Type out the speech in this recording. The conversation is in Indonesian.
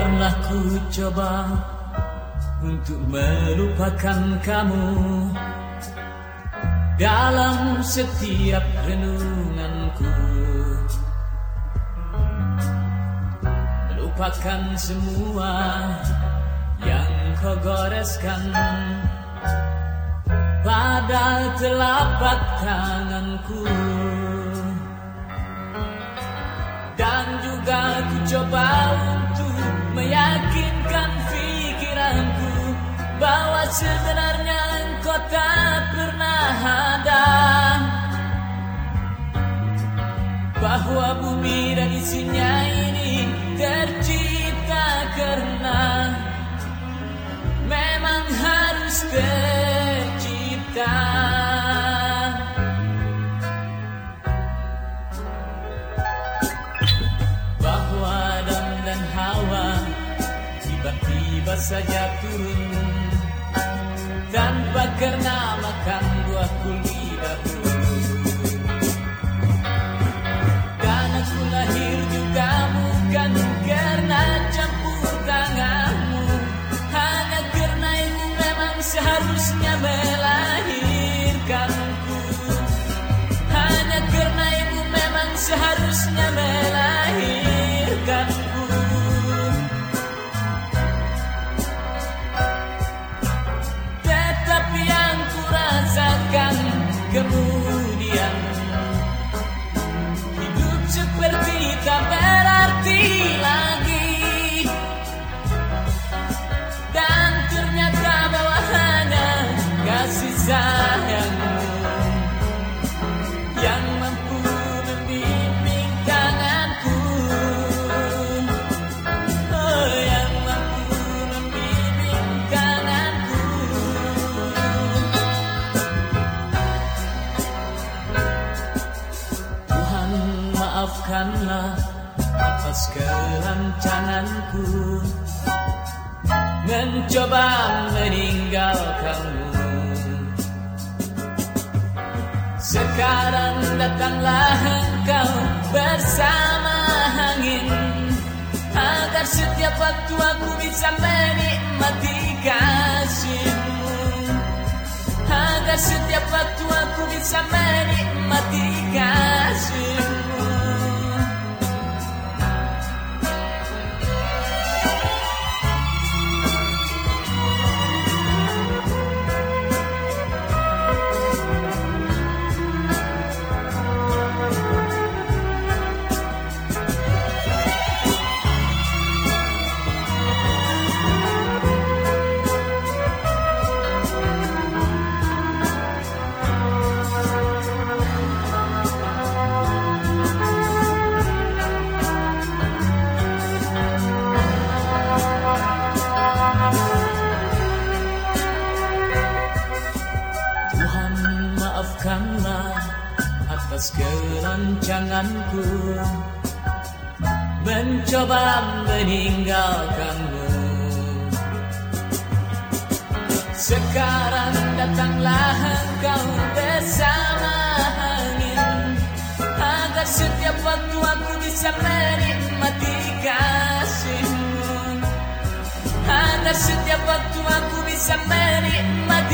Biarlah ku coba untuk melupakan kamu dalam setiap renunganku. Melupakan semua yang kau goreskan pada telapak tanganku. Dan juga ku coba untuk meyakinkan pikiranku bahwa sebenarnya engkau tak pernah ada, bahwa bumi dan isinya ini tercipta karena memang harus tercipta. Bahwa Adam dan Hawa tiba-tiba saja turun tanpa karena makan buah kulibatu. Dan aku lahir juga bukan karena campur tanganmu, hanya karena ibu memang seharusnya melahirkanku. Hanya karena ibu memang seharusnya melahirkanku. Tetapi yang ku rasakan kemudian, hidup seperti tak berarti lagi. Dan ternyata bahwa hanya kasih sayangmu yang mampu membimbing tanganku. Oh, yang mampu membimbing tanganku. Tuhan, maafkanlah atas kerancanganku mencoba meninggalkanmu. Sekarang datanglah engkau bersama angin, agar setiap waktu aku bisa menikmati kasihmu. Agar setiap waktu aku bisa menikmati kasihmu. Maafkanlah atas kerancanganku mencoba meninggalkanmu. Sekarang datanglah engkau bersama angin, agar setiap waktu aku bisa menikmati kasihmu. Agar setiap waktu aku bisa menikmati